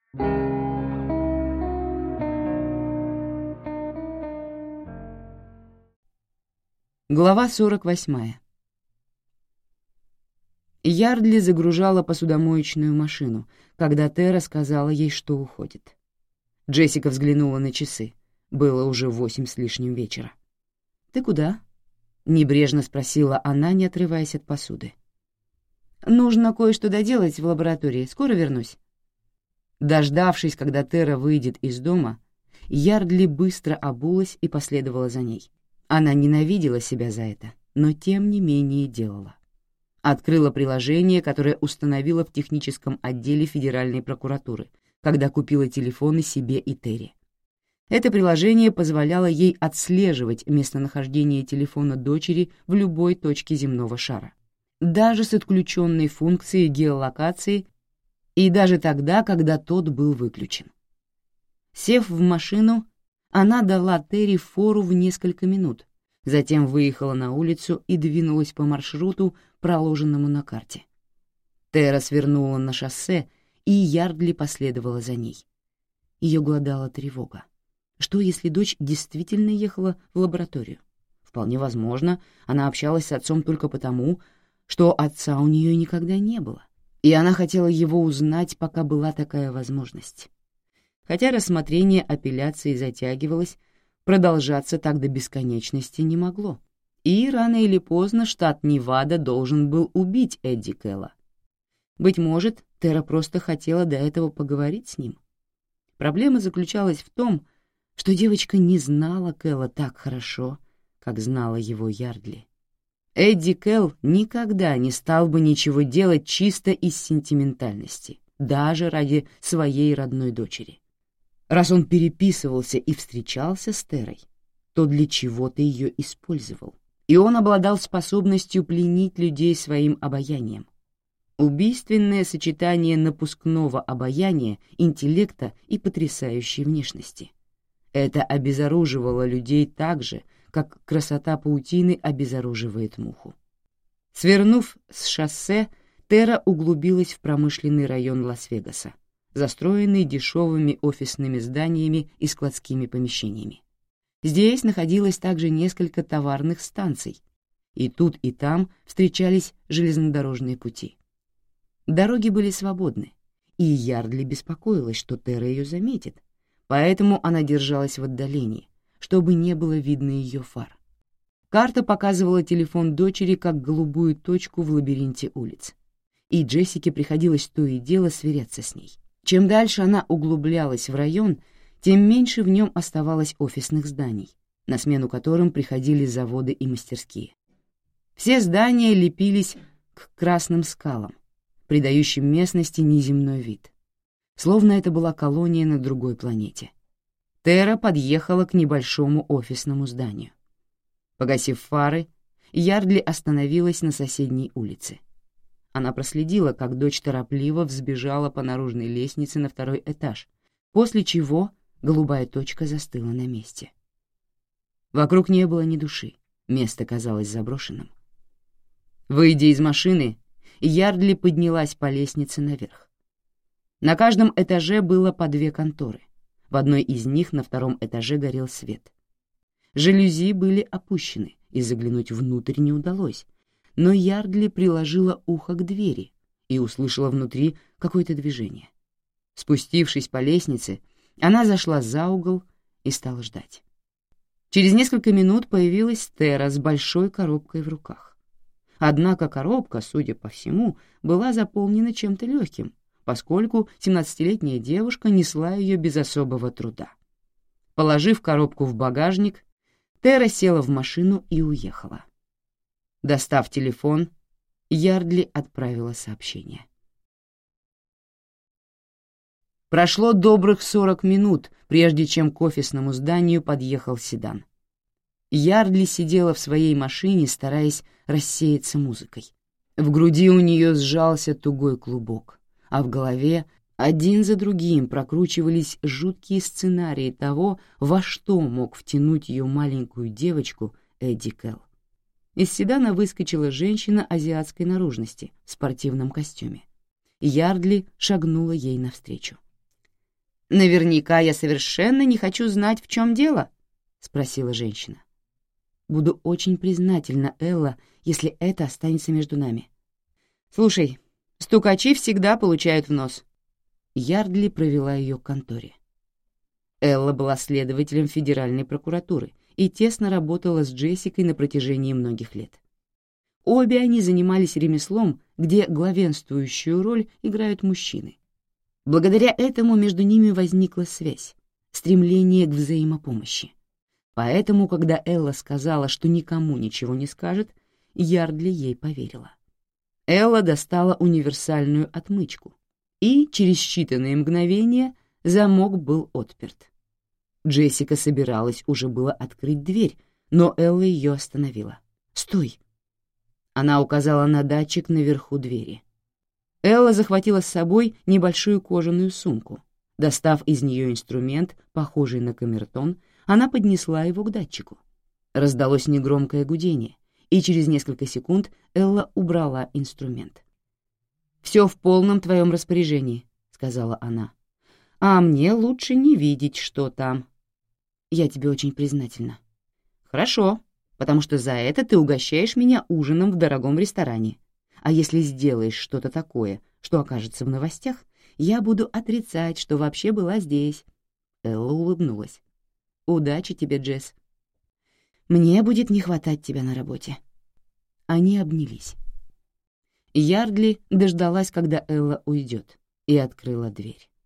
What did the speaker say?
Глава 48. Ярдли загружала посудомоечную машину, когда Тера сказала ей, что уходит. Джессика взглянула на часы. Было уже 8 с лишним вечера. «Ты куда?» — небрежно спросила она, не отрываясь от посуды. «Нужно кое-что доделать в лаборатории. Скоро вернусь». Дождавшись, когда Тера выйдет из дома, Ярдли быстро обулась и последовала за ней. Она ненавидела себя за это, но тем не менее делала. Открыла приложение, которое установила в техническом отделе Федеральной прокуратуры, когда купила телефоны себе и Терри. Это приложение позволяло ей отслеживать местонахождение телефона дочери в любой точке земного шара, даже с отключенной функцией геолокации и даже тогда, когда тот был выключен. Сев в машину, она дала Терри фору в несколько минут, затем выехала на улицу и двинулась по маршруту, проложенному на карте. Тера свернула на шоссе, и Ярдли последовала за ней. Ее глодала тревога. Что, если дочь действительно ехала в лабораторию? Вполне возможно, она общалась с отцом только потому, что отца у нее никогда не было, и она хотела его узнать, пока была такая возможность. Хотя рассмотрение апелляции затягивалось, продолжаться так до бесконечности не могло. И рано или поздно штат Невада должен был убить Эдди Кэлла. Быть может, Тера просто хотела до этого поговорить с ним. Проблема заключалась в том, что девочка не знала Кэлла так хорошо, как знала его Ярдли. Эдди Кэлл никогда не стал бы ничего делать чисто из сентиментальности, даже ради своей родной дочери. Раз он переписывался и встречался с Терой, то для чего-то ее использовал, и он обладал способностью пленить людей своим обаянием. Убийственное сочетание напускного обаяния, интеллекта и потрясающей внешности. Это обезоруживало людей так же, как красота паутины обезоруживает муху. Свернув с шоссе, Тера углубилась в промышленный район Лас-Вегаса, застроенный дешевыми офисными зданиями и складскими помещениями. Здесь находилось также несколько товарных станций, и тут и там встречались железнодорожные пути. Дороги были свободны, и Ярдли беспокоилась, что Тера ее заметит, поэтому она держалась в отдалении, чтобы не было видно ее фар. Карта показывала телефон дочери как голубую точку в лабиринте улиц, и Джессике приходилось то и дело сверяться с ней. Чем дальше она углублялась в район, тем меньше в нем оставалось офисных зданий, на смену которым приходили заводы и мастерские. Все здания лепились к красным скалам, придающим местности неземной вид, словно это была колония на другой планете. Тера подъехала к небольшому офисному зданию. Погасив фары, Ярдли остановилась на соседней улице. Она проследила, как дочь торопливо взбежала по наружной лестнице на второй этаж, после чего голубая точка застыла на месте. Вокруг не было ни души, место казалось заброшенным. Выйдя из машины, Ярдли поднялась по лестнице наверх. На каждом этаже было по 2 конторы. В одной из них на втором этаже горел свет. Жалюзи были опущены, и заглянуть внутрь не удалось, но Ярдли приложила ухо к двери и услышала внутри какое-то движение. Спустившись по лестнице, она зашла за угол и стала ждать. Через несколько минут появилась Тера с большой коробкой в руках. Однако коробка, судя по всему, была заполнена чем-то легким, поскольку 17-летняя девушка несла ее без особого труда. Положив коробку в багажник, Тера села в машину и уехала. Достав телефон, Ярдли отправила сообщение. Прошло добрых 40 минут, прежде чем к офисному зданию подъехал седан. Ярдли сидела в своей машине, стараясь рассеяться музыкой. В груди у нее сжался тугой клубок, а в голове один за другим прокручивались жуткие сценарии того, во что мог втянуть ее маленькую девочку Эдди Кэлл. Из седана выскочила женщина азиатской наружности в спортивном костюме. Ярдли шагнула ей навстречу. «Наверняка я совершенно не хочу знать, в чем дело», — спросила женщина. «Буду очень признательна, Элла, если это останется между нами. Слушай, стукачи всегда получают в нос». Ярдли провела ее к конторе. Элла была следователем Федеральной прокуратуры и тесно работала с Джессикой на протяжении многих лет. Обе они занимались ремеслом, где главенствующую роль играют мужчины. Благодаря этому между ними возникла связь, стремление к взаимопомощи. Поэтому, когда Элла сказала, что никому ничего не скажет, Ярдли ей поверила. Элла достала универсальную отмычку, и через считанные мгновения замок был отперт. Джессика собиралась уже было открыть дверь, но Элла ее остановила. «Стой!» Она указала на датчик наверху двери. Элла захватила с собой небольшую кожаную сумку. Достав из нее инструмент, похожий на камертон, она поднесла его к датчику. Раздалось негромкое гудение, и через несколько секунд Элла убрала инструмент. «Все в полном твоем распоряжении», — сказала она. «А мне лучше не видеть, что там. Я тебе очень признательна». «Хорошо, потому что за это ты угощаешь меня ужином в дорогом ресторане. А если сделаешь что-то такое, что окажется в новостях, я буду отрицать, что вообще была здесь». Элла улыбнулась. «Удачи тебе, Джесс. Мне будет не хватать тебя на работе». Они обнялись. Ярдли дождалась, когда Элла уйдет, и открыла дверь.